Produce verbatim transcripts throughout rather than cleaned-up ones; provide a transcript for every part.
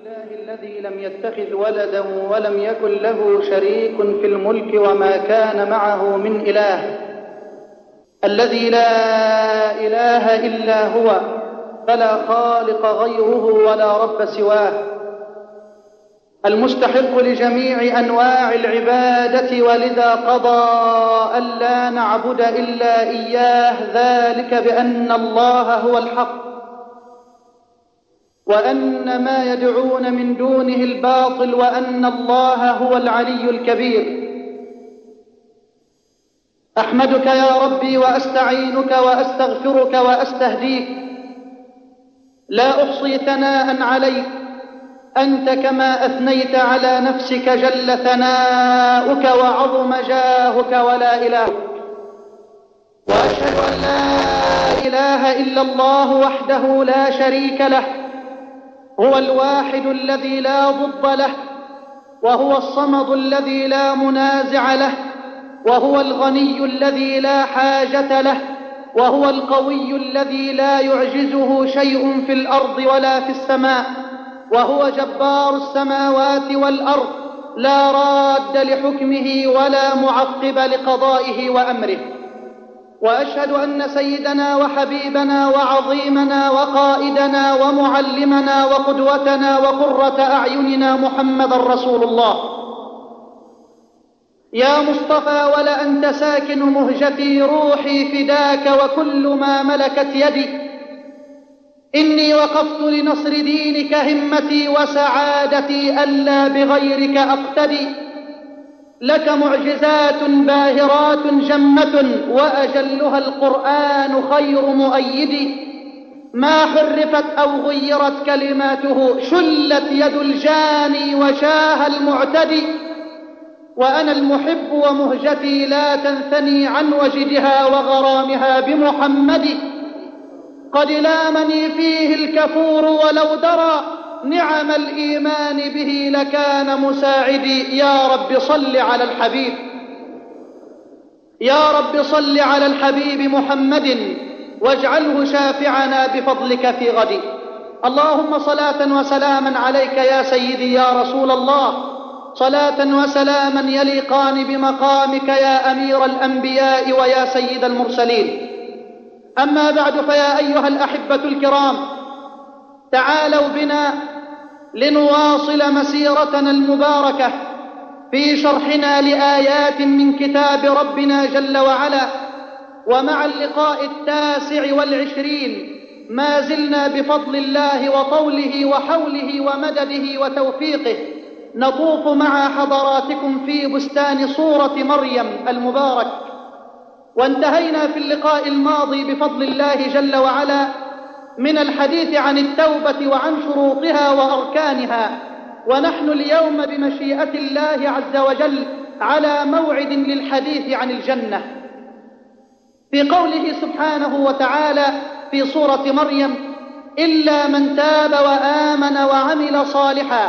لله الذي لم يتخذ ولدا ولم يكن له شريك في الملك وما كان معه من إله، الذي لا إله إلا هو فلا خالق غيره ولا رب سواه، المستحق لجميع أنواع العبادة، ولذا قضى ألا نعبد إلا إياه، ذلك بأن الله هو الحق وأن ما يدعون من دونه الباطل وأن الله هو العلي الكبير. أحمدك يا ربي وأستعينك وأستغفرك وأستهديك، لا أحصي ثناء عليك أنت كما أثنيت على نفسك، جل ثناؤك وعظم جاهك ولا إله. وأشهد أن لا إله إلا الله وحده لا شريك له، هو الواحد الذي لا ضد له، وهو الصمد الذي لا منازع له، وهو الغني الذي لا حاجة له، وهو القوي الذي لا يعجزه شيء في الأرض ولا في السماء، وهو جبار السماوات والأرض، لا راد لحكمه ولا معقب لقضائه وأمره. وأشهد أن سيدنا وحبيبنا وعظيمنا وقائدنا ومعلمنا وقدوتنا وقرة أعيننا محمد رسول الله. يا مصطفى ولأنت ساكن مهجتي، روحي فداك وكل ما ملكت يدي، إني وقفت لنصر دينك همتي وسعادتي، ألا بغيرك أقتدي. لك معجزات باهرات جمة، وأجلها القرآن خير مؤيد، ما حرفت أو غيرت كلماته، شلت يد الجاني وشاه المعتدي. وأنا المحب ومهجتي لا تنثني عن وجدها وغرامها بمحمد، قد لامني فيه الكفور ولو درى، نعم الإيمان به لكان مساعدي. يا رب صل على الحبيب، يا رب صل على الحبيب محمد، واجعله شافعنا بفضلك في غد. اللهم صلاة وسلاما عليك يا سيدي يا رسول الله، صلاة وسلاما يليقان بمقامك يا أمير الأنبياء ويا سيد المرسلين. أما بعد، فيا أيها الأحبة الكرام، تعالوا بنا لنواصل مسيرتنا المباركة في شرحنا لآيات من كتاب ربنا جل وعلا. ومع اللقاء التاسع والعشرين ما زلنا بفضل الله وطوله وحوله ومدده وتوفيقه نطوف مع حضراتكم في بستان سورة مريم المبارك. وانتهينا في اللقاء الماضي بفضل الله جل وعلا من الحديث عن التوبة وعن شروطها وأركانها، ونحن اليوم بمشيئة الله عز وجل على موعد للحديث عن الجنة، في قوله سبحانه وتعالى في سورة مريم: إلا من تاب وآمن وعمل صالحا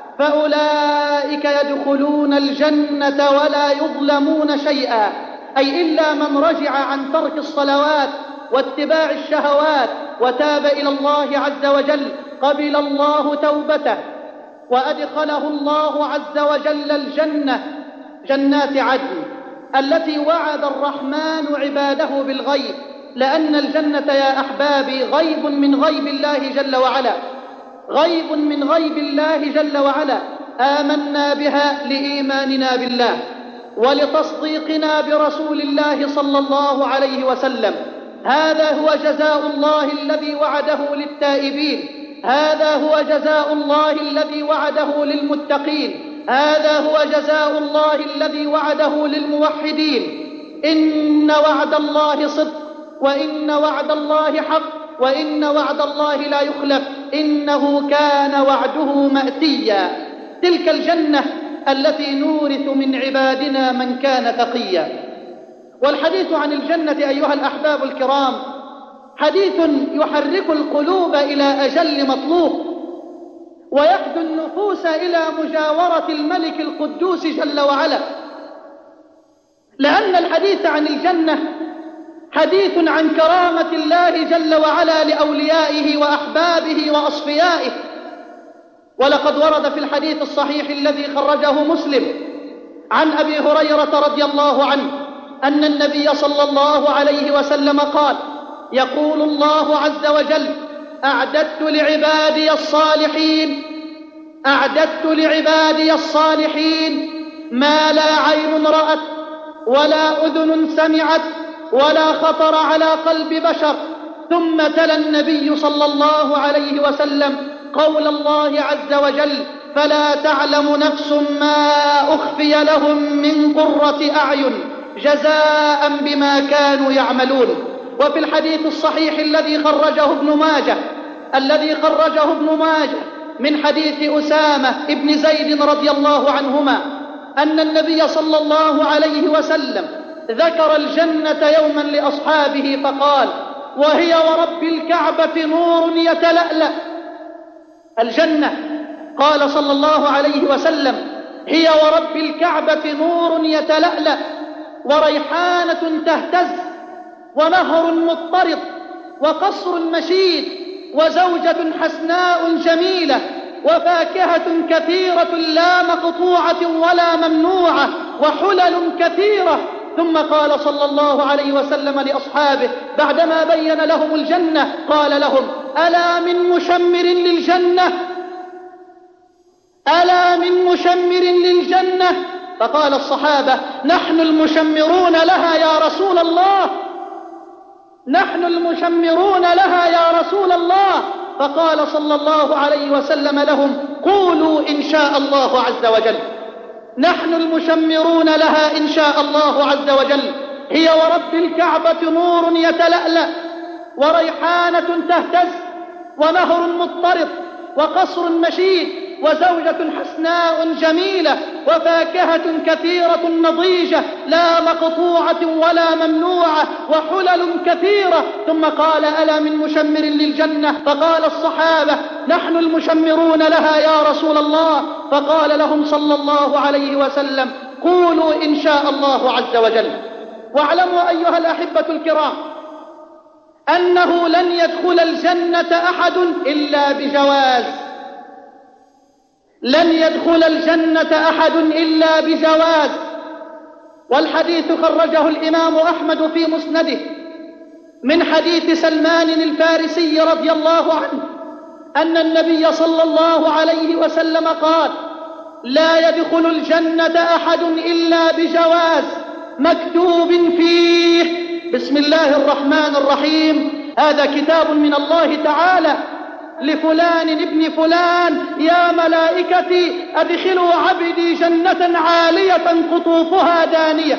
فأولئك يدخلون الجنة ولا يظلمون شيئا، أي إلا من رجع عن ترك الصلوات واتباع الشهوات وتاب إلى الله عز وجل، قبل الله توبته وأدخله الله عز وجل الجنة، جنات عدن التي وعد الرحمن عباده بالغيب، لأن الجنة يا أحبابي غيب من غيب الله جل وعلا، غيب من غيب الله جل وعلا. آمنا بها لإيماننا بالله ولتصديقنا برسول الله صلى الله عليه وسلم. هذا هو جزاء الله الذي وعده للتائبين، هذا هو جزاء الله الذي وعده للمتقين، هذا هو جزاء الله الذي وعده للموحدين. إن وعد الله صدق، وإن وعد الله حق، وإن وعد الله لا يخلف، إنه كان وعده مأتيا. تلك الجنة التي نورث من عبادنا من كان تقيا. والحديث عن الجنة أيها الأحباب الكرام حديث يحرك القلوب إلى أجل مطلوب، ويحدو النفوس إلى مجاورة الملك القدوس جل وعلا، لأن الحديث عن الجنة حديث عن كرامة الله جل وعلا لأوليائه وأحبابه وأصفيائه. ولقد ورد في الحديث الصحيح الذي خرجه مسلم عن أبي هريرة رضي الله عنه أن النبي صلى الله عليه وسلم قال: يقول الله عز وجل: أعددت لعبادي الصالحين أعددت لعبادي الصالحين ما لا عين رأت ولا أذن سمعت ولا خطر على قلب بشر. ثم تلا النبي صلى الله عليه وسلم قول الله عز وجل: فلا تعلم نفس ما أخفي لهم من قرة أعين جزاء بما كانوا يعملون. وفي الحديث الصحيح الذي خرجه ابن ماجه الذي خرجه ابن ماجه من حديث أسامة ابن زيد رضي الله عنهما أن النبي صلى الله عليه وسلم ذكر الجنة يوما لأصحابه فقال: وهي ورب الكعبة نور يتلألأ. الجنة، قال صلى الله عليه وسلم، هي ورب الكعبة نور يتلألأ، وريحانة تهتز، ونهر مضطرد، وقصر مشيد، وزوجة حسناء جميلة، وفاكهة كثيرة لا مقطوعة ولا ممنوعة، وحلل كثيرة. ثم قال صلى الله عليه وسلم لأصحابه بعدما بين لهم الجنة، قال لهم: ألا من مشمر للجنة ألا من مشمر للجنة فقال الصحابة: نحن المشمرون لها يا رسول الله نحن المشمرون لها يا رسول الله. فقال صلى الله عليه وسلم لهم: قولوا إن شاء الله عز وجل. نحن المشمرون لها إن شاء الله عز وجل، هي ورب الكعبة نور يتلألأ، وريحانة تهتز، ونهر مضطرد، وقصر مشيد، وزوجة حسناء جميلة، وفاكهة كثيرة نضيجة لا مقطوعة ولا ممنوعة، وحلل كثيرة. ثم قال: ألا من مشمر للجنة؟ فقال الصحابة: نحن المشمرون لها يا رسول الله. فقال لهم صلى الله عليه وسلم: قولوا إن شاء الله عز وجل. واعلموا أيها الأحبة الكرام أنه لن يدخل الجنة أحد إلا بجواز لن يدخل الجنة أحد إلا بجواز. والحديث خرجه الإمام أحمد في مسنده من حديث سلمان الفارسي رضي الله عنه أن النبي صلى الله عليه وسلم قال: لا يدخل الجنة أحد إلا بجواز مكتوب فيه بسم الله الرحمن الرحيم. هذا كتاب من الله تعالى لفلان ابن فلان: يا ملائكتي أدخلوا عبدي جنة عالية قطوفها دانية.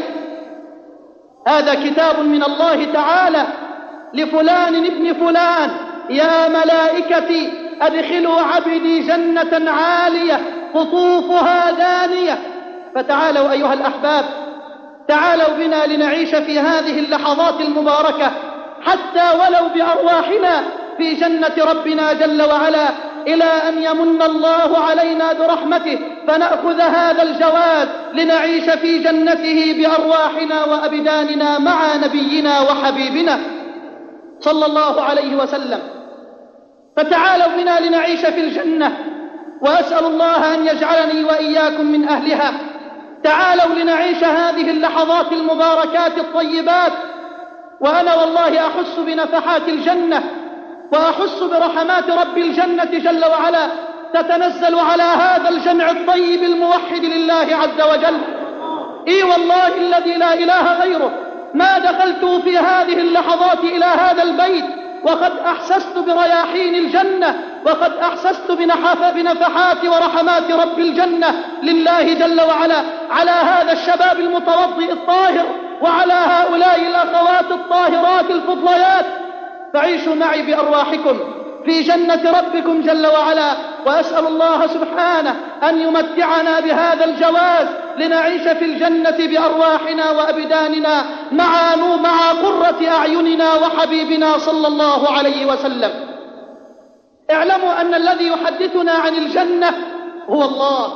هذا كتاب من الله تعالى لفلان ابن فلان: يا ملائكتي أدخلوا عبدي جنة عالية قطوفها دانية. فتعالوا أيها الأحباب، تعالوا بنا لنعيش في هذه اللحظات المباركة حتى ولو بأرواحنا في جنة ربنا جل وعلا، إلى أن يمن الله علينا برحمته فنأخذ هذا الجواز لنعيش في جنته بأرواحنا وأبداننا مع نبينا وحبيبنا صلى الله عليه وسلم. فتعالوا بنا لنعيش في الجنة، وأسأل الله أن يجعلني وإياكم من أهلها. تعالوا لنعيش هذه اللحظات المباركات الطيبات، وأنا والله أحس بنفحات الجنة، وأحس برحمات رب الجنة جل وعلا تتنزل على هذا الجمع الطيب الموحد لله عز وجل. إي والله الذي لا إله غيره ما دخلت في هذه اللحظات إلى هذا البيت وقد أحسست برياحين الجنة، وقد أحسست بنفحات ورحمات رب الجنة لله جل وعلا على هذا الشباب المتوضئ الطاهر، وعلى هؤلاء الأخوات الطاهرات الفضليات. فعيشوا معي بأرواحكم في جنة ربكم جل وعلا، وأسأل الله سبحانه أن يمتعنا بهذا الجواز لنعيش في الجنة بأرواحنا وأبداننا مع مع قرة أعيننا وحبيبنا صلى الله عليه وسلم. اعلموا أن الذي يحدثنا عن الجنة هو الله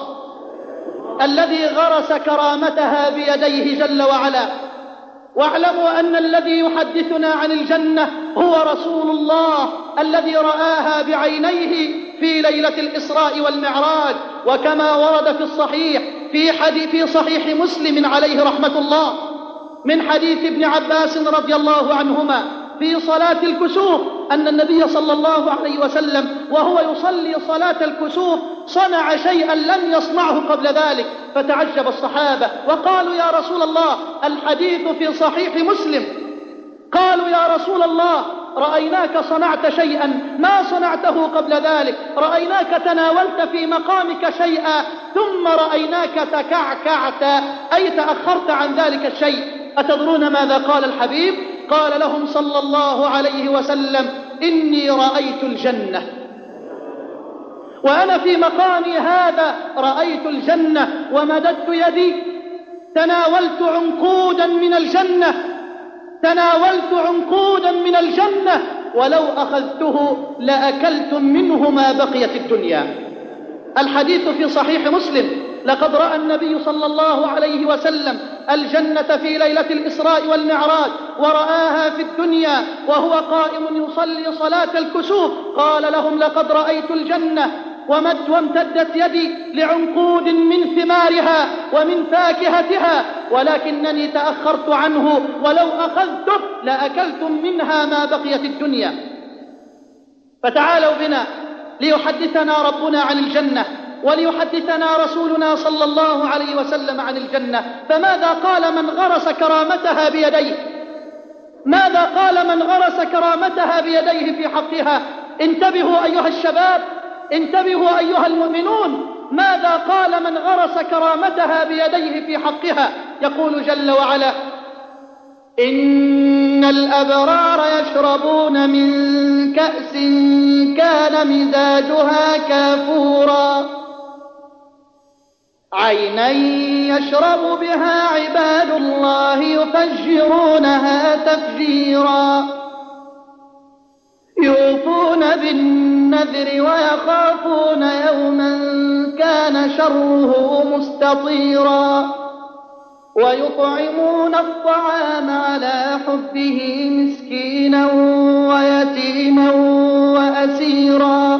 الذي غرس كرامتها بيديه جل وعلا. واعلموا أن الذي يحدثنا عن الجنة هو رسول الله الذي رآها بعينيه في ليلة الإسراء والمعراج، وكما ورد في الصحيح في حديث في صحيح مسلم عليه رحمة الله من حديث ابن عباس رضي الله عنهما في صلاة الكسوف أن النبي صلى الله عليه وسلم وهو يصلي صلاة الكسوف صنع شيئا لم يصنعه قبل ذلك، فتعجب الصحابة وقالوا يا رسول الله الحديث في صحيح مسلم. قالوا يا رسول الله رأيناك صنعت شيئا ما صنعته قبل ذلك، رأيناك تناولت في مقامك شيئا ثم رأيناك تكعكعت أي تأخرت عن ذلك الشيء. أتدرون ماذا قال الحبيب؟ قال لهم صلى الله عليه وسلم إني رأيت الجنة، وأنا في مقامي هذا رأيت الجنة ومددت يدي تناولت عنقودا من الجنة تناولت عنقودا من الجنة ولو أخذته لأكلتم منه ما بقيت الدنيا. الحديث في صحيح مسلم. لقد رأى النبي صلى الله عليه وسلم الجنة في ليلة الإسراء والمعراج ورآها في الدنيا وهو قائم يصلي صلاة الكسوف. قال لهم لقد رأيت الجنة ومد وامتدت يدي لعنقود من ثمارها ومن فاكهتها ولكنني تأخرت عنه ولو أخذته لأكلتم منها ما بقيت الدنيا. فتعالوا بنا ليحدثنا ربنا عن الجنة وليحدثنا رسولنا صلى الله عليه وسلم عن الجنة. فماذا قال من غرس كرامتها بيديه؟ ماذا قال من غرس كرامتها بيديه في حقها؟ انتبهوا أيها الشباب، انتبهوا أيها المؤمنون، ماذا قال من غرس كرامتها بيديه في حقها؟ يقول جل وعلا إن الأبرار يشربون من كأس كان مزاجها كافورا عينا يشرب بها عباد الله يفجرونها تفجيرا يوفون بالنذر ويخافون يوما كان شره مستطيرا ويطعمون الطعام على حبه مسكينا ويتيما وأسيرا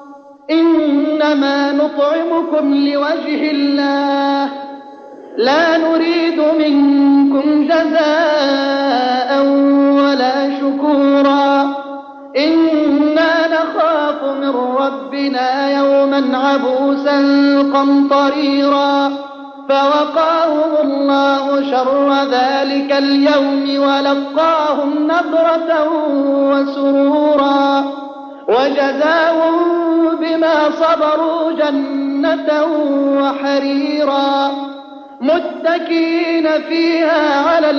إنما نطعمكم لوجه الله لا نريد منكم جزاء ولا شكورا إنا نخاف من ربنا يوما عبوسا قمطريرا فوقاهم الله شر ذلك اليوم ولقاهم نضرة وسرورا وجزاهم بما صبروا جنة وحريرا متكئين فيها على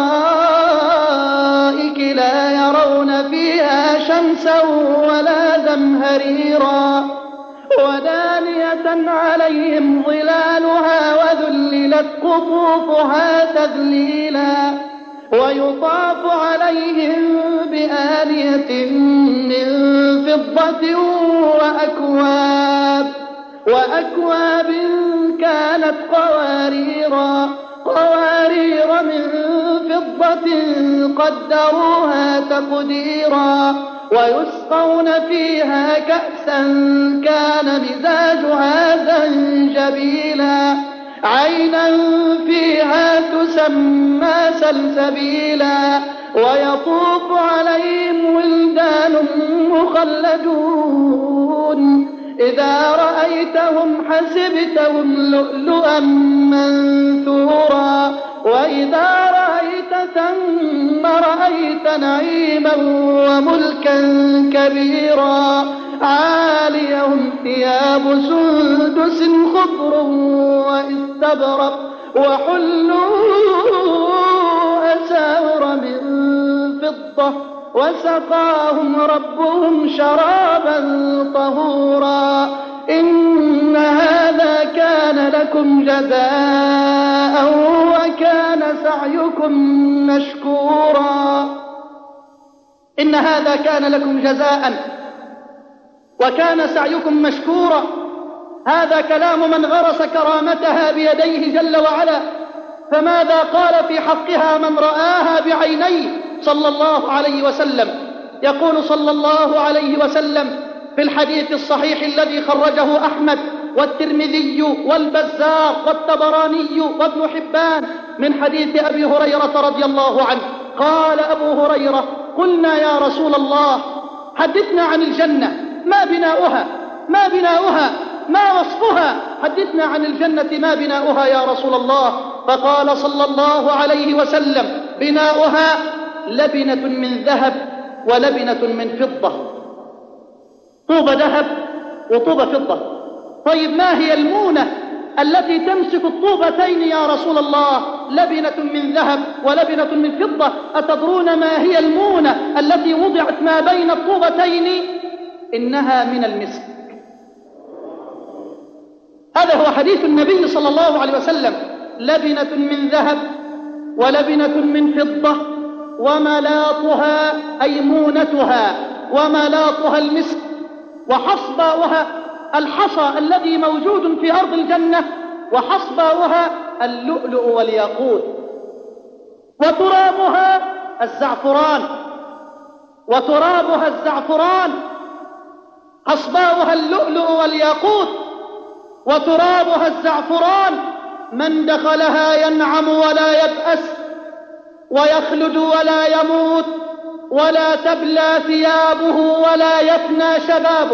الأرائك لا يرون فيها شمسا ولا زمهريرا ودانية عليهم ظلالها وذللت قطوفها تذليلا ويطاف عليهم بآنية من فضة وأكواب وأكواب كانت قواريرا قوارير من فضة قدروها تقديرا ويسقون فيها كأسا كان مزاجها زنجبيلا عينا فيها تسمى سلسبيلا ويطوف عليهم ولدان مخلدون إذا رأيتهم حسبتهم لؤلؤا منثورا وإذا رأيت ثم رأيت نعيما وملكا كبيرا عاليهم ثياب سندس خضر واستبرق وحلوا أساور من فضة وسقاهم ربهم شرابا طهورا إن هذا كان لكم جزاء وكان سعيكم مشكورا إن هذا كان لكم جزاء وكان سعيكم مشكورا. هذا كلام من غرس كرامتها بيديه جل وعلا. فماذا قال في حقها من رآها بعينيه صلى الله عليه وسلم؟ يقول صلى الله عليه وسلم في الحديث الصحيح الذي خرجه أحمد والترمذي والبزار والطبراني وابن حبان من حديث أبي هريرة رضي الله عنه، قال أبو هريرة: قلنا يا رسول الله حدثنا عن الجنة، ما بناؤها ما بناؤها ما وصفها، حدثنا عن الجنة ما بناؤها يا رسول الله. فقال صلى الله عليه وسلم: بناؤها لبنة من ذهب ولبنة من فضة. طوبة ذهب وطوبة فضة. طيب ما هي المونة التي تمسك الطوبتين يا رسول الله؟ لبنة من ذهب ولبنة من فضة. أتدرون ما هي المونة التي وضعت ما بين الطوبتين؟ إنها من المسك. هذا هو حديث النبي صلى الله عليه وسلم: لبنة من ذهب ولبنة من فضة وملاطها أي مونتها وملاطها المسك، وحصباؤها الحصى الذي موجود في أرض الجنة، وحصباؤها اللؤلؤ والياقوت، وترابها الزعفران وترابها الزعفران حصباؤها اللؤلؤ والياقوت وترابها الزعفران. من دخلها ينعم ولا يبأس ويخلد ولا يموت ولا تبلى ثيابه ولا يفنى شبابه.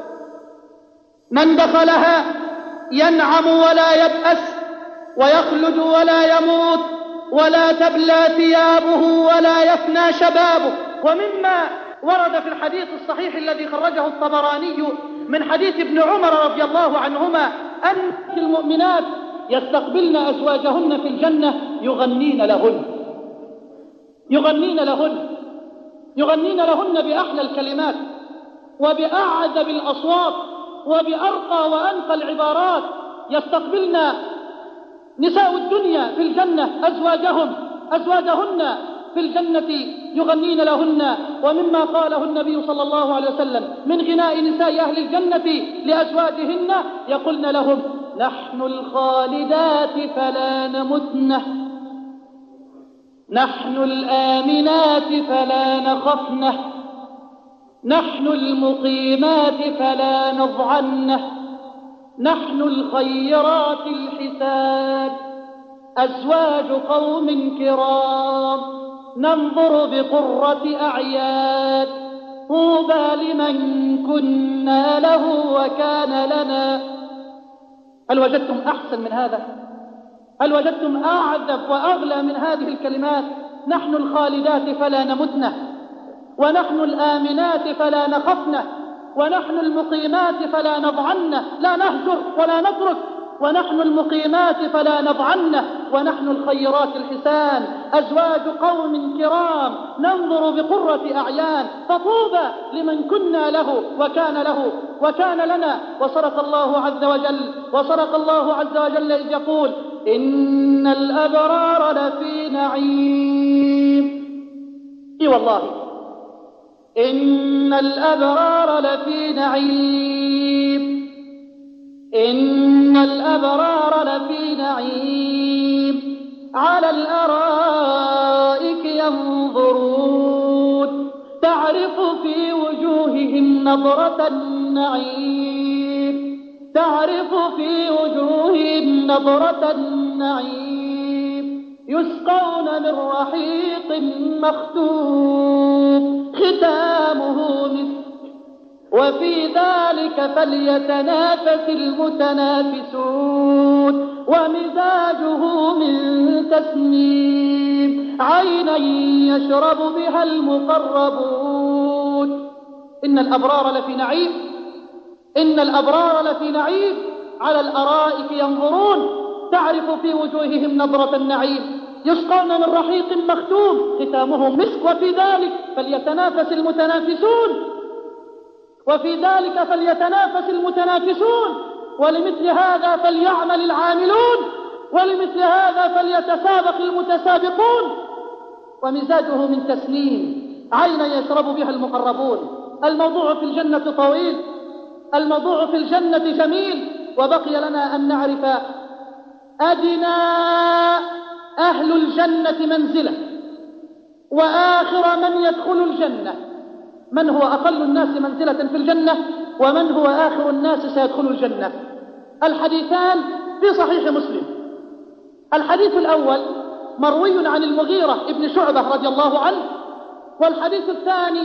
من دخلها ينعم ولا يبأس ويخلد ولا يموت ولا تبلى ثيابه ولا يفنى شبابه. ومما ورد في الحديث الصحيح الذي خرجه الطبراني من حديث ابن عمر رضي الله عنهما أن المؤمنات يستقبلن أزواجهن في الجنة يغنين لهن يغنين لهن يغنين لهن بأحلى الكلمات وبأعذب الأصوات وبأرقى وأنقى العبارات. يستقبلن نساء الدنيا في الجنة أزواجهم أزواجهن في الجنة يغنين لهن. ومما قاله النبي صلى الله عليه وسلم من غناء نساء أهل الجنة لأزواجهن: يقولن لهم: نحن الخالدات فلا نمتن، نحن الآمنات فلا نخفن، نحن المقيمات فلا نضعن، نحن الخيرات الحسان، أزواج قوم كرام ننظر بقرة أعياد، طوبى لمن كنا له وكان لنا. هل وجدتم أحسن من هذا؟ هل وجدتم أعذب وأغلى من هذه الكلمات؟ نحن الخالدات فلا نمتن، ونحن الآمنات فلا نخفن، ونحن المقيمات فلا نضعن، لا نهجر ولا نترك، ونحن المقيمات فلا نضعن، ونحن الخيرات الحسان، أزواج قوم كرام ننظر بقرة أعيان، فطوبى لمن كنا له وكان له وكان لنا. وصدق الله عز وجل وصدق الله عز وجل إذ يقول: إن الأبرار لفي نعيم. إي والله إن الأبرار لفي نعيم، إن الأبرار لفي نعيم، على الأرائك ينظرون، تعرف في وجوههم نضرة النعيم، تعرف في وجوههم نضرة النعيم، يسقون من رحيق مختوم ختامه مسك، وفي ذلك فليتنافس المتنافسون، ومزاجه من تسنيم، عينا يشرب بها المقربون. إن الأبرار لفي نعيم، إن الأبرار لفي نعيم، على الأرائك ينظرون، تعرف في وجوههم نظرة النعيم، يسقون من رحيق مختوم ختامه مسك، وفي ذلك فليتنافس المتنافسون، وفي ذلك فليتنافس المتنافسون، ولمثل هذا فليعمل العاملون، ولمثل هذا فليتسابق المتسابقون. ومزاجه من تسنيم، عينا يشرب بها المقربون. الموضوع في الجنة طويل، الموضوع في الجنة جميل، وبقي لنا أن نعرف أدنى أهل الجنة منزلة وآخر من يدخل الجنة من هو أقل الناس منزلة في الجنة ومن هو آخر الناس سيدخل الجنة. الحديثان في صحيح مسلم. الحديث الأول مروي عن المغيرة ابن شعبة رضي الله عنه، والحديث الثاني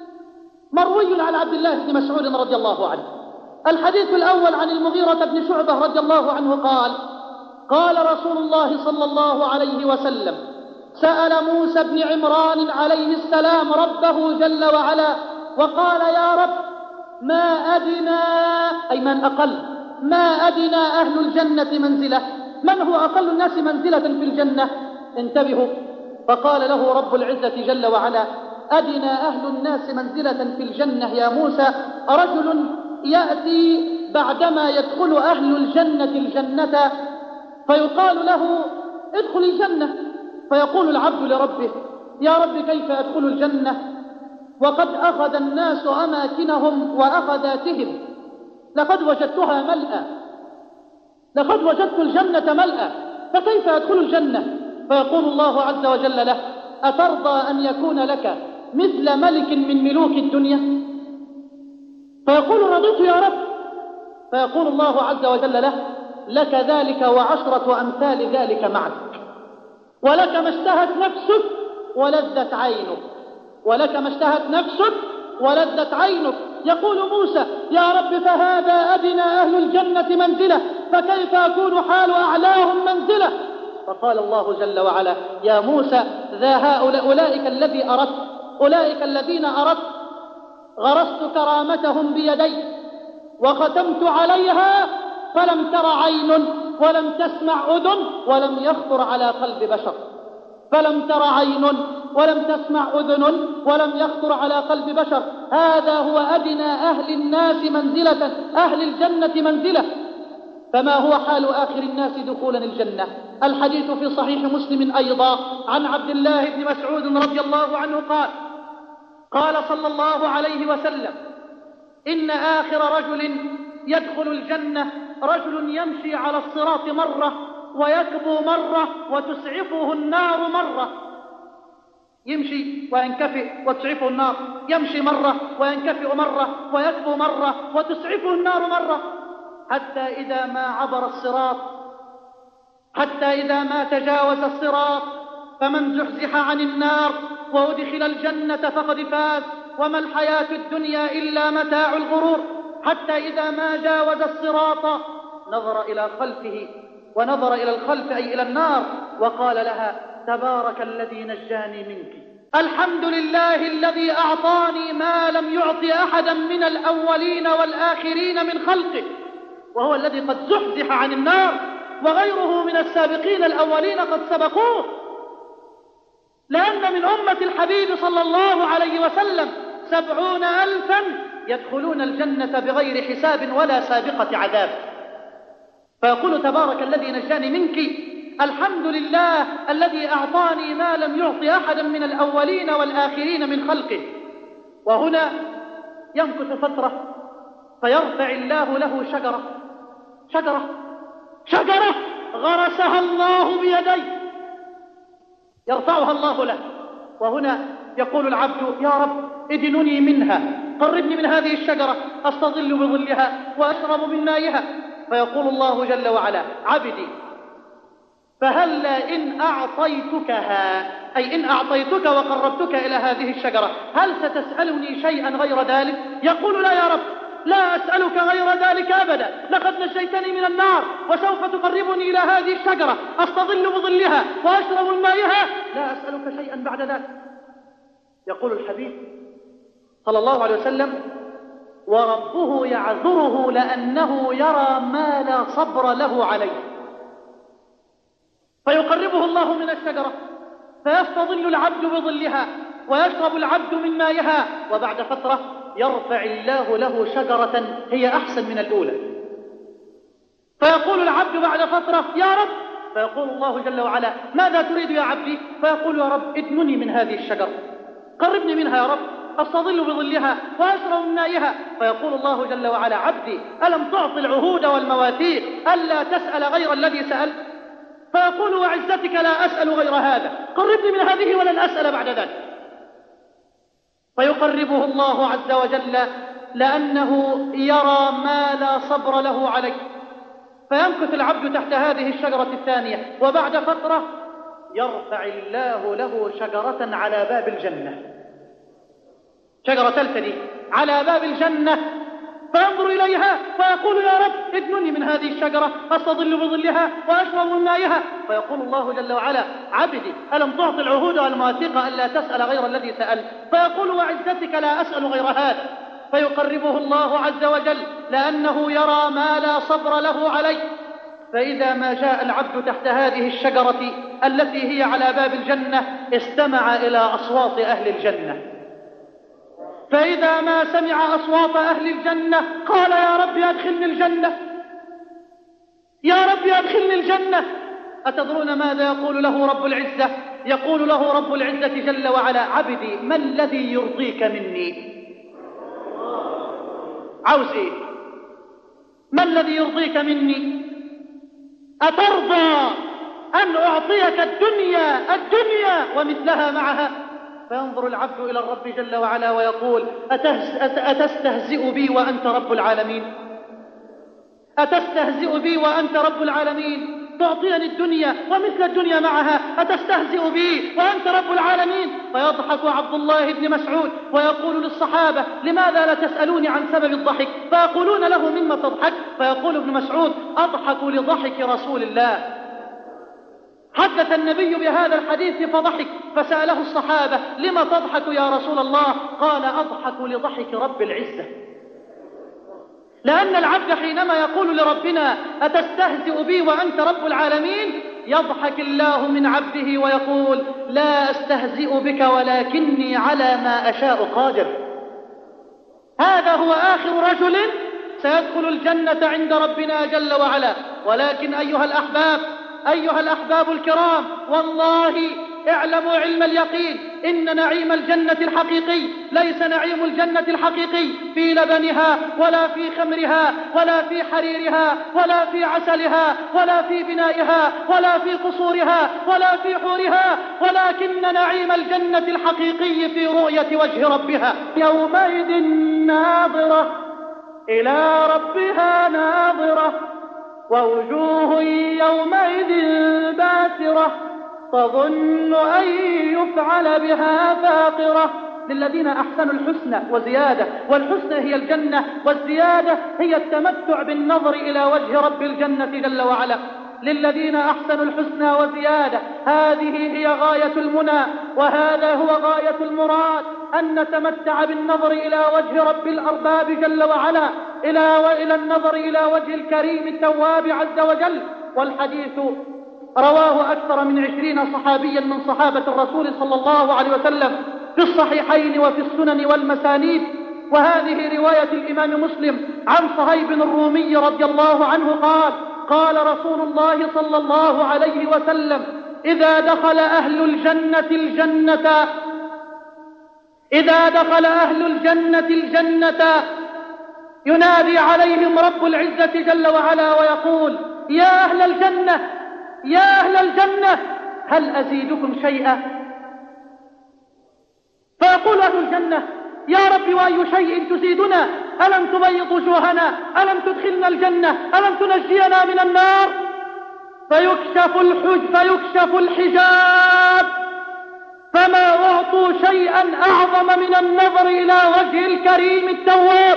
مروي عن عبد الله بن مسعود رضي الله عنه. الحديث الأول عن المغيرة بن شعبة رضي الله عنه قال: قال رسول الله صلى الله عليه وسلم: سأل موسى بن عمران عليه السلام ربه جل وعلا وقال: يا رب، ما أدنى، أي من أقل، ما أدنى أهل الجنة منزلة، من هو أقل الناس منزلة في الجنة؟ انتبهوا، فقال له رب العزة جل وعلا: أدنى أهل الناس منزلة في الجنة يا موسى رجل يأتي بعدما يدخل أهل الجنة الجنة فيقال له: ادخل الجنة، فيقول العبد لربه: يا رب، كيف أدخل الجنة وقد أخذ الناس أماكنهم وأخذاتهم؟ لقد وجدتها ملأى، لقد وجدت الجنة ملأى، فكيف أدخل الجنة؟ فيقول الله عز وجل له: أترضى أن يكون لك مثل ملك من ملوك الدنيا؟ فيقول: رضيت يا رب. فيقول الله عز وجل له: لك ذلك وعشرة أمثال ذلك معك، ولك ما اشتهت نفسك ولذت عينك، ولك ما اشتهت نفسك ولذت عينك. يقول موسى: يا رب، فهذا أدنى أهل الجنة منزلة، فكيف أكون حال أعلاهم منزلة؟ فقال الله جل وعلا: يا موسى، ذا هؤلاء أولئك الذي أردت، أولئك الذين أردت غرست كرامتهم بيدي وختمت عليها، فلم تر عين ولم تسمع أذن ولم يخطر على قلب بشر، فلم تر عين ولم تسمع أذن ولم يخطر على قلب بشر. هذا هو أدنى أهل الناس منزلة، أهل الجنة منزلة. فما هو حال آخر الناس دخولا الجنة؟ الحديث في صحيح مسلم أيضا عن عبد الله بن مسعود رضي الله عنه قال: قال صلى الله عليه وسلم: إن آخر رجل يدخل الجنة رجل يمشي على الصراط مرة ويكبو مرة وتسعفه النار مرة. يمشي وينكفئ وتسعفه النار، يمشي مرة وينكفئ مرة ويكبو مرة وتسعفه النار مرة، حتى إذا ما عبر الصراط، حتى إذا ما تجاوز الصراط، فمن زحزح عن النار وأدخل الجنة فقد فاز، وما الحياة الدنيا إلا متاع الغرور. حتى إذا ما جاوز الصراط نظر إلى خلفه، ونظر إلى الخلف أي إلى النار، وقال لها: تبارك الذي نجاني منك، الحمد لله الذي أعطاني ما لم يعطي أحدا من الأولين والآخرين من خلقه، وهو الذي قد زحزح عن النار، وغيره من السابقين الأولين قد سبقوه. لأن من أمة الحبيب صلى الله عليه وسلم سبعون ألفا يدخلون الجنة بغير حساب ولا سابقة عذاب. فيقول: تبارك الذي نجاني منك، الحمد لله الذي أعطاني ما لم يعطي أحدا من الأولين والآخرين من خلقه. وهنا يمكث فترة فيرفع الله له شجرة، شجرة شجرة غرسها الله بيديه، يرفعها الله له. وهنا يقول العبد: يا رب، ادنني منها، قربني من هذه الشجرة، أستظل بظلها وأشرب من مائها. فيقول الله جل وعلا: عبدي، فهلا إن أعطيتكها، أي إن أعطيتك وقربتك إلى هذه الشجرة، هل ستسألني شيئا غير ذلك؟ يقول: لا يا رب، لا أسألك غير ذلك أبدا، لقد نجيتني من النار وسوف تقربني إلى هذه الشجرة، أستظل بظلها وأشرب من مائها، لا أسألك شيئا بعد ذلك. يقول الحبيب صلى الله عليه وسلم: وربه يعذره لأنه يرى ما لا صبر له عليه. فيقربه الله من الشجرة، فيستظل العبد بظلها ويشرب العبد من مائها، وبعد فترة يرفع الله له شجرة هي أحسن من الأولى. فيقول العبد بعد فترة: يا رب. فيقول الله جل وعلا: ماذا تريد يا عبدي؟ فيقول: يا رب، ادنني من هذه الشجرة، قربني منها يا رب، أستظل بظلها وأشرب من مائها. فيقول الله جل وعلا: عبدي، ألم تعطي العهود والمواثيق ألا تسأل غير الذي سألت؟ فيقول: وعزتك لا أسأل غير هذا، قربني من هذه ولن أسأل بعد ذلك. فيقربه الله عز وجل لأنه يرى ما لا صبر له عليه، فيمكث العبد تحت هذه الشجرة الثانية، وبعد فترة يرفع الله له شجرة على باب الجنة، شجرة تلتدي على باب الجنة، فينظر إليها فيقول يا رب ادنني من هذه الشجرة أستظل بظلها وأشرب من مائها. فيقول الله جل وعلا عبدي ألم تعطي العهود والمواثيق ألا تسأل غير الذي سألت؟ فيقول وعزتك لا أسأل غير هذا. فيقربه الله عز وجل لأنه يرى ما لا صبر له عليه. فإذا ما جاء العبد تحت هذه الشجرة التي هي على باب الجنة استمع إلى أصوات أهل الجنة، فإذا ما سمع أصوات أهل الجنة قال يا رب أدخلني الجنة، يا رب أدخلني الجنة. أتدرون ماذا يقول له رب العزة؟ يقول له رب العزة جل وعلا عبدي ما الذي يرضيك مني؟ عاوز إيه؟ ما الذي يرضيك مني؟ أترضى أن أعطيك الدنيا الدنيا ومثلها معها؟ فينظر العبد إلى الرب جل وعلا ويقول أتستهزئ بي وأنت رب العالمين؟ أتستهزئ بي وأنت رب العالمين؟ تعطيني الدنيا ومثل الدنيا معها، أتستهزئ بي وأنت رب العالمين؟ فيضحك عبد الله بن مسعود ويقول للصحابة لماذا لا تسألوني عن سبب الضحك؟ فيقولون له مما تضحك؟ فيقول ابن مسعود أضحك لضحك رسول الله. حدث النبي بهذا الحديث فضحك، فسأله الصحابة لما تضحك يا رسول الله؟ قال أضحك لضحك رب العزة. لأن العبد حينما يقول لربنا أتستهزئ بي وأنت رب العالمين يضحك الله من عبده ويقول لا أستهزئ بك ولكني على ما أشاء قادر. هذا هو آخر رجل سيدخل الجنة عند ربنا جل وعلا. ولكن أيها الأحباب أيها الأحباب الكرام والله اعلموا علم اليقين إن نعيم الجنة الحقيقي ليس نعيم الجنة الحقيقي في لبنها ولا في خمرها ولا في حريرها ولا في عسلها ولا في بنائها ولا في قصورها ولا في حورها، ولكن نعيم الجنة الحقيقي في رؤية وجه ربها. يومئذ ناظرة إلى ربها ناظرة ووجوه يومئذ باسرة تظن أن يفعل بها فاقرة. للذين أحسنوا الحسنى وزيادة، والحسنى هي الجنة والزيادة هي التمتع بالنظر إلى وجه رب الجنة جل وعلا. للذين أحسنوا الحسنى وزيادة، هذه هي غاية المنى وهذا هو غاية المراد، أن نتمتع بالنظر إلى وجه رب الأرباب جل وعلا، إلى وإلى النظر إلى وجه الكريم التواب عز وجل. والحديث رواه أكثر من عشرين صحابيا من صحابة الرسول صلى الله عليه وسلم في الصحيحين وفي السنن والمسانيد. وهذه رواية الإمام مسلم عن صهيب الرومي رضي الله عنه قال قال رسول الله صلى الله عليه وسلم إذا دخل أهل الجنة الجنة إذا دخل أهل الجنة الجنة ينادي عليهم رب العزة جل وعلا ويقول يا أهل الجنة يا أهل الجنة هل أزيدكم شيئا؟ فيقول أهل الجنة يا رب وأي شيء تزيدنا؟ ألم تبيض وجوهنا؟ ألم تدخلنا الجنة؟ ألم تنجينا من النار؟ فيكشف الحج فيكشف الحجاب فما أعطوا شيئا أعظم من النظر إلى وجه الكريم التواب.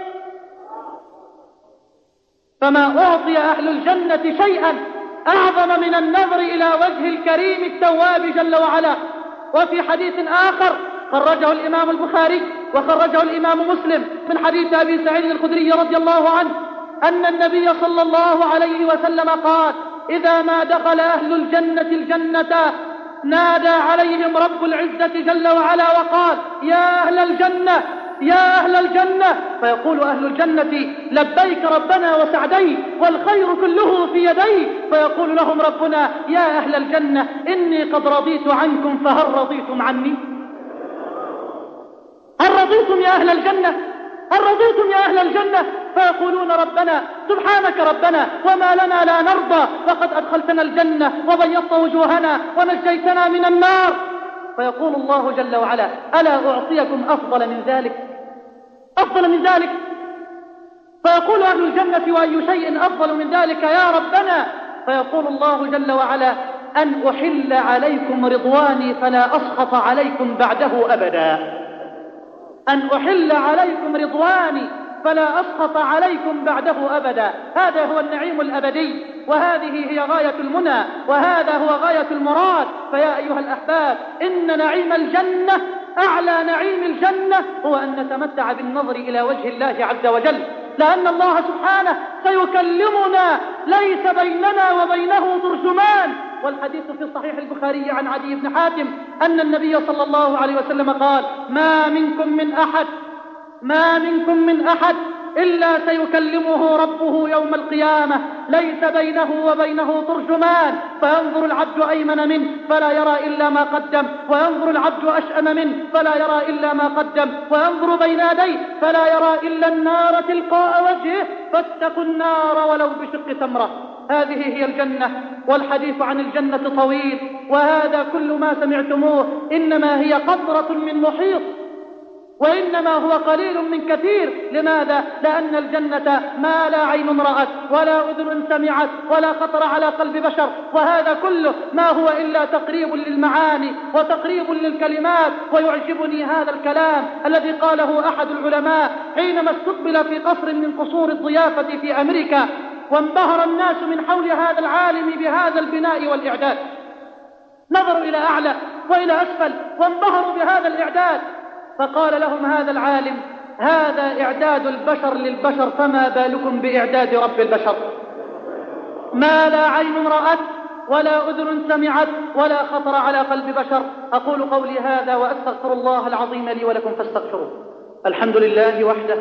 فما أعطي أهل الجنة شيئا أعظم من النظر إلى وجه الكريم التواب جل وعلا. وفي حديث آخر خرجه الإمام البخاري وخرجه الإمام مسلم من حديث أبي سعيد الخدري رضي الله عنه أن النبي صلى الله عليه وسلم قال إذا ما دخل أهل الجنة الجنة نادى عليهم رب العزة جل وعلا وقال يا أهل الجنة يا أهل الجنة. فيقول أهل الجنة لبيك ربنا وسعديك والخير كله في يديك. فيقول لهم ربنا يا أهل الجنة إني قد رضيت عنكم فهل رضيتم عني؟ هل رضيتم يا أهل الجنة؟ هل رضيتم يا أهل الجنة؟ فيقولون ربنا سبحانك ربنا وما لنا لا نرضى وقد أدخلتنا الجنة وبيضت وجوهنا ونجيتنا من النار. فيقول الله جل وعلا: ألا أعطيكم أفضل من ذلك؟ أفضل من ذلك؟ فيقول أهل الجنة: وأي شيء أفضل من ذلك يا ربنا؟ فيقول الله جل وعلا: أن أحل عليكم رضواني فلا أسخط عليكم بعده أبدا. أن أحل عليكم رضواني فلا أسخط عليكم بعده أبدا. هذا هو النعيم الأبدي، وهذه هي غاية المنى، وهذا هو غاية المراد. فيا أيها الأحباب، إن نعيم الجنة، أعلى نعيم الجنة، هو أن نتمتع بالنظر إلى وجه الله عز وجل، لأن الله سبحانه سيكلمنا ليس بيننا وبينه ترجمان. والحديث في صحيح البخاري عن عدي بن حاتم أن النبي صلى الله عليه وسلم قال: ما منكم من أحد ما منكم من أحد إلا سيكلمه ربه يوم القيامة ليس بينه وبينه ترجمان، فينظر العبد أيمن منه فلا يرى إلا ما قدم، وينظر العبد أشأم منه فلا يرى إلا ما قدم، وينظر بين يديه فلا يرى إلا النار تلقاء وجهه، فاتقوا النار ولو بشق تمرة. هذه هي الجنة، والحديث عن الجنة طويل، وهذا كل ما سمعتموه إنما هي قطرة من محيط، وإنما هو قليل من كثير. لماذا؟ لأن الجنة ما لا عين رأت ولا أذن سمعت ولا خطر على قلب بشر، وهذا كله ما هو إلا تقريب للمعاني وتقريب للكلمات. ويعجبني هذا الكلام الذي قاله أحد العلماء حينما استقبل في قصر من قصور الضيافة في أمريكا، وانبهر الناس من حول هذا العالم بهذا البناء والإعداد. نظروا إلى أعلى وإلى أسفل وانبهروا بهذا الإعداد، فقال لهم هذا العالم: هذا إعداد البشر للبشر، فما بالكم بإعداد رب البشر؟ ما لا عين رأت ولا أذن سمعت ولا خطر على قلب بشر. أقول قولي هذا وأستغفر الله العظيم لي ولكم فاستغفروه. الحمد لله وحده،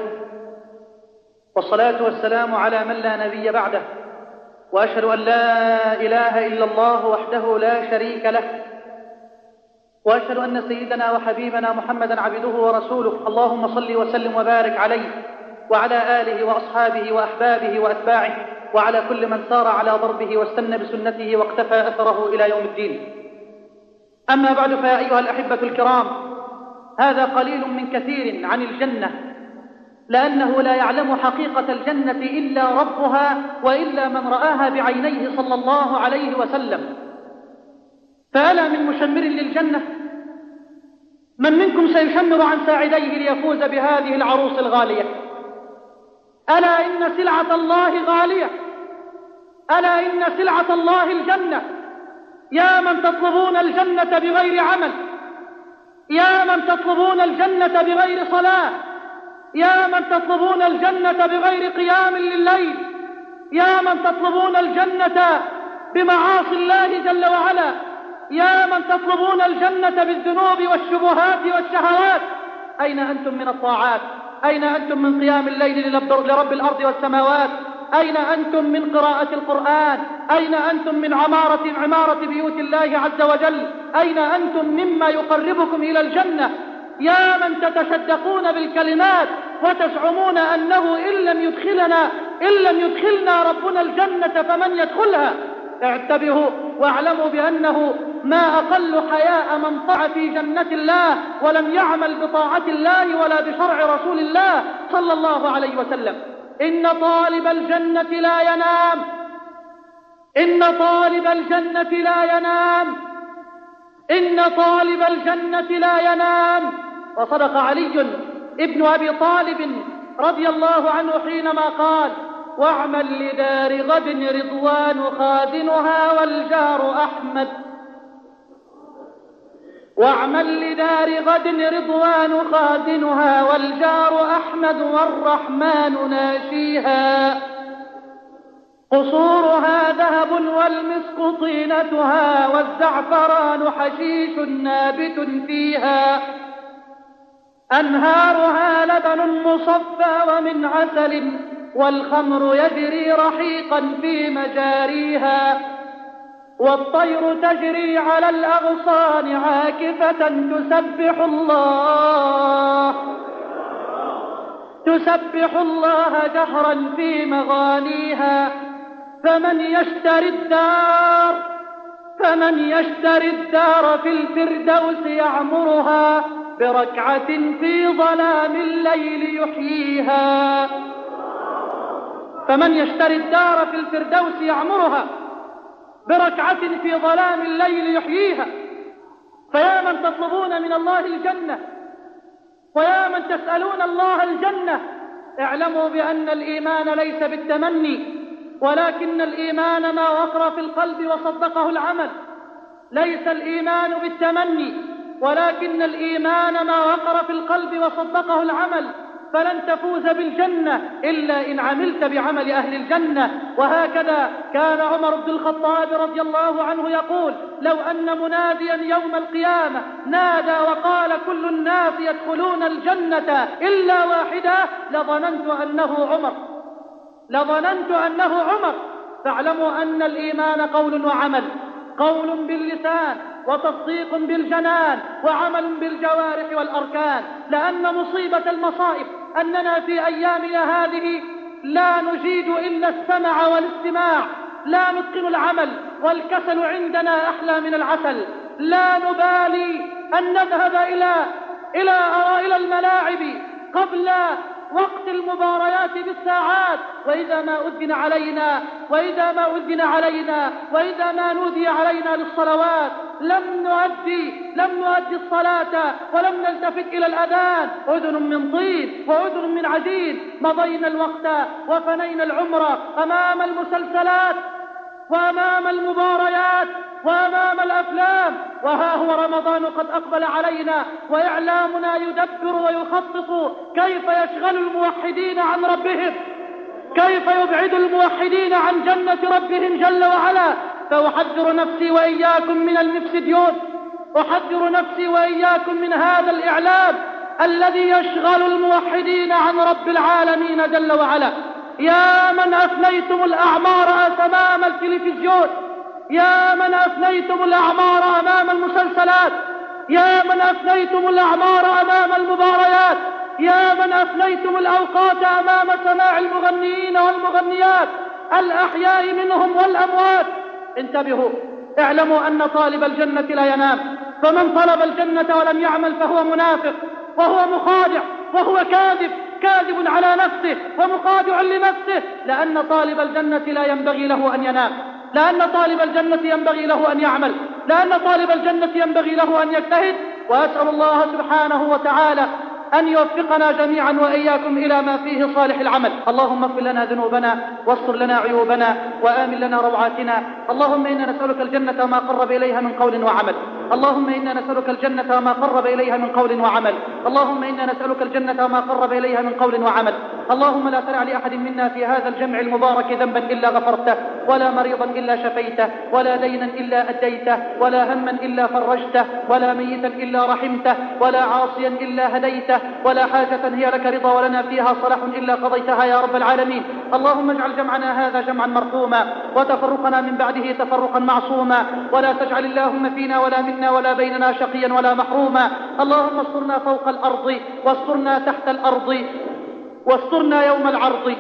والصلاة والسلام على من لا نبي بعده، وأشهد أن لا إله إلا الله وحده لا شريك له، وأشهد أن سيدنا وحبيبنا محمدا عبده ورسوله. اللهم صل وسلم وبارك عليه وعلى آله وأصحابه وأحبابه وأتباعه وعلى كل من سار على ضربه واستنى بسنته واقتفى أثره إلى يوم الدين. أما بعد، فيا أيها الأحبة الكرام، هذا قليل من كثير عن الجنة، لأنه لا يعلم حقيقة الجنة إلا ربها وإلا من رآها بعينيه صلى الله عليه وسلم. فألا من مشمر للجنة؟ من منكم سيشمر عن ساعديه ليفوز بهذه العروس الغالية؟ ألا إن سلعة الله غالية، ألا إن سلعة الله الجنة. يا من تطلبون الجنة بغير عمل، يا من تطلبون الجنة بغير صلاة، يا من تطلبون الجنة بغير قيام لليل، يا من تطلبون الجنة بمعاصي الله جل وعلا، يا من تطلبون الجنة بالذنوب والشبهات والشهوات، أين أنتم من الطاعات؟ أين أنتم من قيام الليل لرب الأرض والسماوات؟ أين أنتم من قراءة القرآن؟ أين أنتم من عمارة عمارة بيوت الله عز وجل؟ أين أنتم مما يقربكم إلى الجنة؟ يا من تتشدقون بالكلمات وتزعمون أنه إن لم يدخلنا إن لم يدخلنا ربنا الجنة فمن يدخلها؟ اعتبروا واعلموا بأنه ما أقل حياء من طاع في جنة الله ولم يعمل بطاعة الله ولا بشرع رسول الله صلى الله عليه وسلم. إن طالب الجنة لا ينام، إن طالب الجنة لا ينام، إن طالب الجنة لا ينام. وصدق علي ابن أبي طالب رضي الله عنه حينما قال: واعمل لدار غد رضوان خازنها والجار أحمد، واعمل لدار غد رضوان خازنها والجار أحمد والرحمن ناشيها، قصورها ذهب والمسك طينتها والزعفران حشيش نابت فيها، أنهارها لبن مصفى ومن عسل والخمر يجري رحيقا في مجاريها، والطير تجري على الأغصان عاكفة تسبح الله تسبح الله جهرا في مغانيها. فمن يشتري الدار فمن يشتري الدار في الفردوس يعمرها بركعة في ظلام الليل يحييها. فمن يشتري الدار في الفردوس يعمرها بركعة في ظلام الليل يحييها. فيا من تطلبون من الله الجنة ويا من تسألون الله الجنة، اعلموا بأن الإيمان ليس بالتمني، ولكن الإيمان ما وقر في القلب وصدقه العمل. ليس الإيمان بالتمني، ولكن الإيمان ما وقر في القلب وصدقه العمل. فلن تفوز بالجنة إلا إن عملت بعمل أهل الجنة. وهكذا كان عمر بن الخطاب رضي الله عنه يقول: لو أن مناديا يوم القيامة نادى وقال كل الناس يدخلون الجنة إلا واحدة لظننت أنه عمر لظننت أنه عمر. فاعلموا أن الإيمان قول وعمل، قول باللسان وتصديق بالجنان وعمل بالجوارح والأركان. لأن مصيبة المصائب أننا في أيامنا هذه لا نجيد إلا السمع والاستماع، لا نتقن العمل، والكسل عندنا أحلى من العسل. لا نبالي أن نذهب إلى إلى أوائل الملاعب قبل وقت المباريات بالساعات، وإذا ما أذن علينا وإذا ما أذن علينا وإذا ما نودي علينا للصلوات لم نؤدي لم نؤدي الصلاة ولم نلتفت إلى الأذان. أذن من طين وأذن من عجين. مضينا الوقت وفنينا العمر أمام المسلسلات وأمام المباريات وأمام الأفلام. وها هو رمضان قد أقبل علينا، وإعلامنا يدبر ويخطط كيف يشغل الموحدين عن ربهم، كيف يبعد الموحدين عن جنة ربهم جل وعلا. فأحذر نفسي وإياكم من المفسدين، أحذر نفسي وإياكم من هذا الإعلام الذي يشغل الموحدين عن رب العالمين جل وعلا. يا من أفنيتم الأعمار أمام التلفزيون، يا من أفنيتم الأعمار أمام المسلسلات، يا من أفنيتم الأعمار أمام المباريات، يا من أفنيتم الأوقات أمام سماع المغنيين والمغنيات الأحياء منهم والأموات. انتبهوا، اعلموا أن طالب الجنة لا ينام. فمن طلب الجنة ولم يعمل فهو منافق وهو مخادع وهو كاذب، كاذب على نفسه ومخادع لنفسه. لأن طالب الجنة لا ينبغي له أن ينام، لأن طالب الجنة ينبغي له أن يعمل، لأن طالب الجنة ينبغي له أن يجتهد. وأسأل الله سبحانه وتعالى أن يوفقنا جميعا وإياكم إلى ما فيه صالح العمل. اللهم اغفر لنا ذنوبنا واستر لنا عيوبنا وآمن لنا روعاتنا. اللهم إنا نسألك الجنة وما قرب إليها من قول وعمل. اللهم إنا نسألك الجنة وما قرب إليها من قول وعمل. اللهم إنا نسألك الجنة وما قرب إليها من قول وعمل. اللهم لا تدع لأحد منا في هذا الجمع المبارك ذنبا إلا غفرته، ولا مريضا إلا شفيته، ولا دينا إلا أديته، ولا هما إلا فرجته، ولا ميتا إلا رحمته، ولا عاصيا إلا هديته، ولا حاجة هي لك رضا ولنا فيها صلاح إلا قضيتها يا رب العالمين. اللهم اجعل جمعنا هذا جمعا مرحوما، وتفرقنا من بعده تفرقا معصوما، ولا تجعل اللهم فينا ولا منا ولا بيننا شقيا ولا محروما. اللهم استرنا فوق الأرض واسترنا تحت الأرض واسترنا يوم العرض.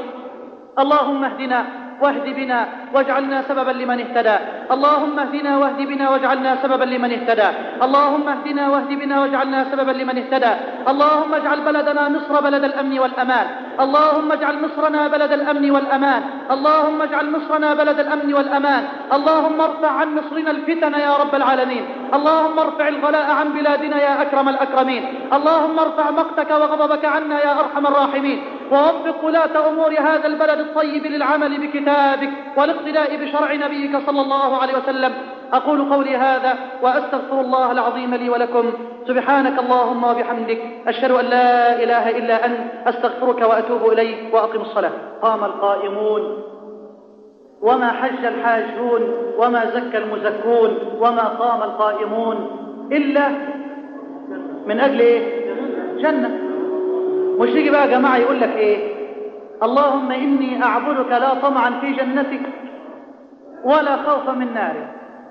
اللهم اهدنا واهد بنا واجعلنا سببا لمن اهتدى. اللهم اهدنا واهد بنا واجعلنا سببا لمن اهتدى. اللهم اهدنا واهد بنا واجعلنا سببا لمن اهتدى. اللهم اجعل بلدنا مصر بلد الأمن والأمان. اللهم اجعل مصرنا بلد الأمن والأمان. اللهم اجعل مصرنا بلد الأمن والأمان. اللهم ارفع عن مصرنا الفتن يا رب العالمين. اللهم ارفع الغلاء عن بلادنا يا أكرم الأكرمين. اللهم ارفع مقتك وغضبك عنا يا أرحم الراحمين. ووفق ولاة أمور هذا البلد الطيب للعمل بكتابك والاقتداء بشرع نبيك صلى الله عليه وسلم. أقول قولي هذا وأستغفر الله العظيم لي ولكم. سبحانك اللهم وبحمدك، أشهد أن لا إله إلا أنت، أستغفرك وأتوب إليك. وأقم الصلاة. قام القائمون وما حج الحاجون وما زكى المزكون وما قام القائمون إلا من أجل إيه؟ جنة. مش يجي بقى يا جماعة يقول لك إيه؟ اللهم إني أعبدك لا طمعا في جنتك ولا خوفا من نارك،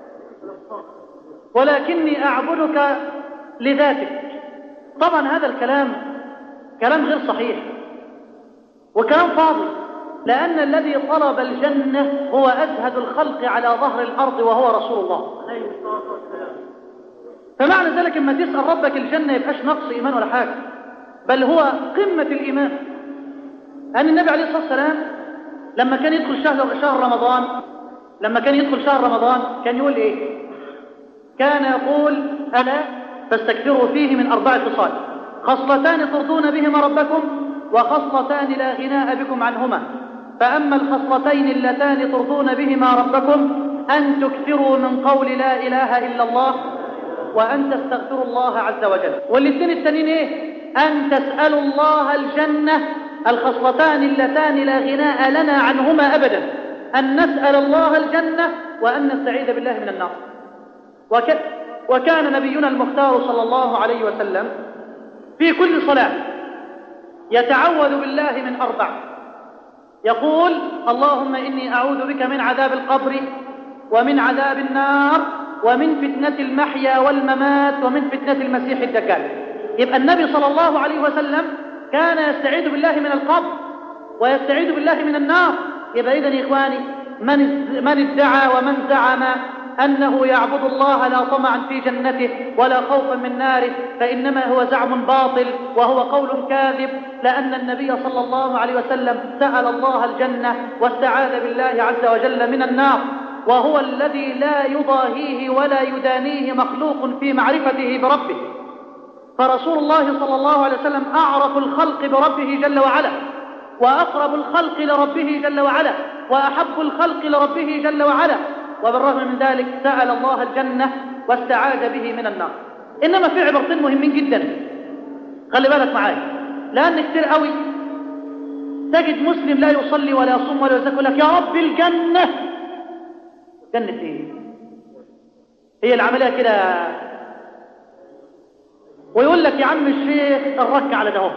ولكني أعبدك لذاتك. طبعا هذا الكلام كلام غير صحيح وكلام فاضي. لأن الذي طلب الجنة هو أزهد الخلق على ظهر الأرض وهو رسول الله. فمعنى ذلك لما تسأل ربك الجنة يبقاش نقص إيمان ولا حاجة، بل هو قمة الإيمان. أن النبي عليه الصلاة والسلام لما كان يدخل شهر, شهر رمضان لما كان يدخل شهر رمضان كان يقول إيه؟ كان يقول ألا فاستكثروا فيه من أربع خصال: خصلتان ترضون بهما ربكم، وخصلتان لا غناء بكم عنهما. فأما الخصلتين اللتان ترضون بهما ربكم أن تكثروا من قول لا إله إلا الله وأن تستغفروا الله عز وجل. والاثنين التانيين إيه؟ أن تسألوا الله الجنة. الخصلتان اللتان لا غناء لنا عنهما أبدا: أن نسأل الله الجنة وأن نستعيذ بالله من النار. وك... وكان نبينا المختار صلى الله عليه وسلم في كل صلاة يتعوذ بالله من أربع، يقول: اللهم إني أعوذ بك من عذاب القبر ومن عذاب النار ومن فتنة المحيا والممات ومن فتنة المسيح الدجال. يبقى النبي صلى الله عليه وسلم كان يستعيذ بالله من القبر ويستعيذ بالله من النار. يبقى إذن يا إخواني من من ادعى ومن زعم أنه يعبد الله لا طمعا في جنته ولا خوفا من ناره فإنما هو زعم باطل وهو قول كاذب، لأن النبي صلى الله عليه وسلم سأل الله الجنة واستعاذ بالله عز وجل من النار، وهو الذي لا يضاهيه ولا يدانيه مخلوق في معرفته بربه. فرسول الله صلى الله عليه وسلم أعرف الخلق بربه جل وعلا، وأقرب الخلق لربه جل وعلا، وأحب الخلق لربه جل وعلا، وبالرغم من ذلك سأل الله الجنة واستعاذ به من النار. إنما في عبرتين مهمين جدا، خلي بالك معايا، لأن كتير قوي تجد مسلم لا يصلي ولا يصوم ولا يزكي لك: يا رب الجنة. جنة إيه؟ هي العملية كده. ويقول لك: يا عم الشيخ الرك على ده،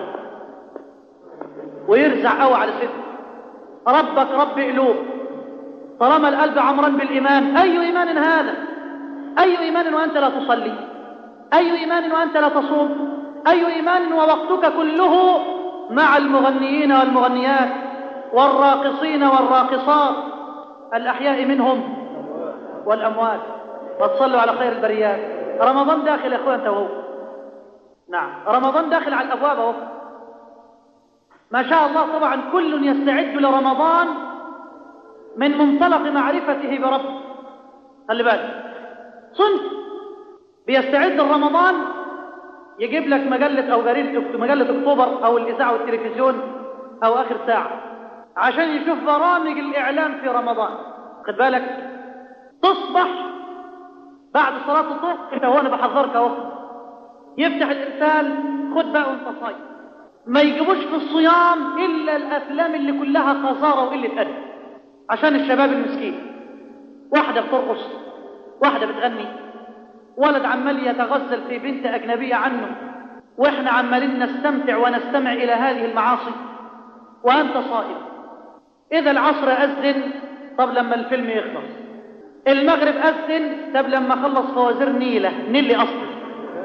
ويرزع قوي على صدره: ربك رب قلوب، طالما القلب عمران بالإيمان. أي إيمان هذا؟ أي إيمان وأنت لا تصلي؟ أي إيمان وأنت لا تصوم؟ أي إيمان ووقتك كله مع المغنيين والمغنيات والراقصين والراقصات الأحياء منهم والأموات؟ وتصلوا على خير البريات. رمضان داخل يا أخوان، أنت وهو. نعم، رمضان داخل على الأبواب اهو. ما شاء الله طبعا كل يستعد لرمضان من منطلق معرفته بربه. خلي بالك، صنف بيستعد لرمضان يجيب لك مجلة أو جريدة مجلة أكتوبر أو الإذاعة والتلفزيون أو آخر ساعة عشان يشوف برامج الإعلام في رمضان. خد بالك، تصبح بعد صلاة الظهر، انت هو انا بحذرك اهو، يفتح الإرسال: خد بقى وانت صايم. ما يجيبوش في الصيام إلا الأفلام اللي كلها قذارة وقلة أدب عشان الشباب المسكين. واحدة بترقص، واحدة بتغني، ولد عمال يتغزل في بنت أجنبية عنه، وإحنا عمالين نستمتع ونستمع إلى هذه المعاصي وأنت صائم. إذا العصر أذن، طب لما الفيلم يخلص. المغرب أذن، طب لما خلص فوازير نيلة نيلي أصلا.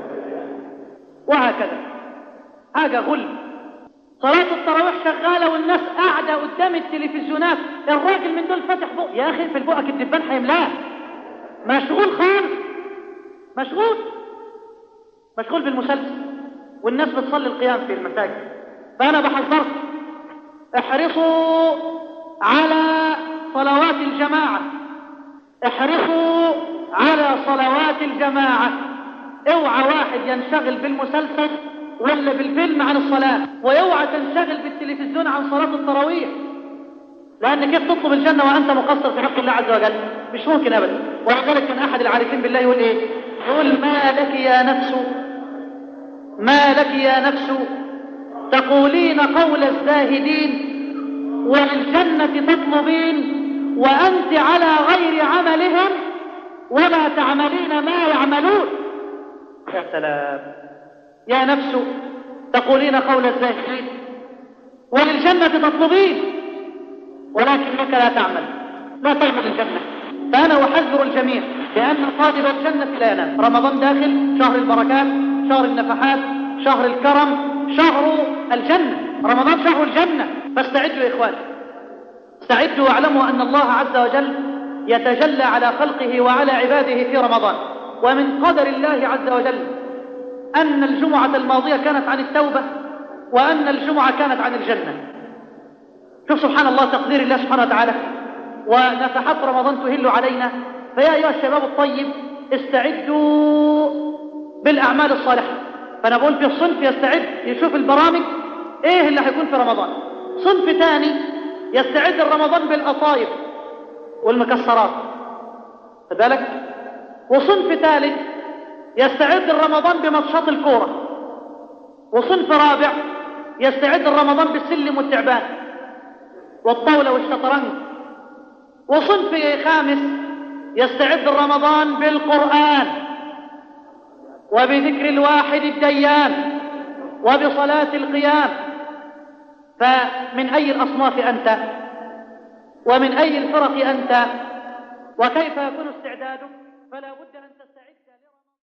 وهكذا حاجة غل. صلاة التراويح شغالة والناس قاعدة قدام التلفزيونات، الراجل من دول فتح بق، يا أخي في البقك الدبان هيملاه، مشغول خالص، مشغول مشغول بالمسلسل، والناس بتصلي القيام في المساجد. فأنا بحذرك، احرصوا على صلوات الجماعة، احرصوا على صلوات الجماعة. اوعى واحد ينشغل بالمسلسل ولا بالفيلم عن الصلاة، واوعى تنشغل بالتلفزيون عن صلاة التراويح، لأن كيف تطلب الجنة وأنت مقصر في حق الله عز وجل؟ مش ممكن أبدا. ولذلك من أحد العارفين بالله يقول إيه؟ يقول: ما لك يا نفس ما لك يا نفس تقولين قول الزاهدين وللجنة تطلبين وأنت على غير عملهم ولا تعملين ما يعملون. يا سلام. يا نفس تقولين قول الزاهدين وللجنة تطلبين ولكنك لا تعمل، لا تعمل الجنة. فأنا أحذر الجميع بأن طالب الجنة لا ينام. رمضان داخل، شهر البركات، شهر النفحات، شهر الكرم، شهر الجنة. رمضان شهر الجنة، فاستعدوا يا إخواني. استعدوا واعلموا أن الله عز وجل يتجلى على خلقه وعلى عباده في رمضان، ومن قدر الله عز وجل أن الجمعة الماضية كانت عن التوبة، وأن الجمعة كانت عن الجنة. شوف سبحان الله، تقدير الله سبحانه وتعالى، ونفحات رمضان تهل علينا. فيا أيها الشباب الطيب، استعدوا بالأعمال الصالحة. فأنا بقول في الصنف يستعد يشوف البرامج إيه اللي هيكون في رمضان، صنف ثاني يستعد رمضان بالقطايف والمكسرات، فذلك، وصنف ثالث يستعد رمضان بماتشات الكورة، وصنف رابع يستعد رمضان بالسلم والتعبان والطاولة والشطرنج، وصنف خامس يستعد رمضان بالقرآن وبذكر الواحد الديان وبصلاة القيام. فمن أي الأصناف أنت؟ ومن أي الفرق أنت؟ وكيف يكون استعدادك؟ فلا بد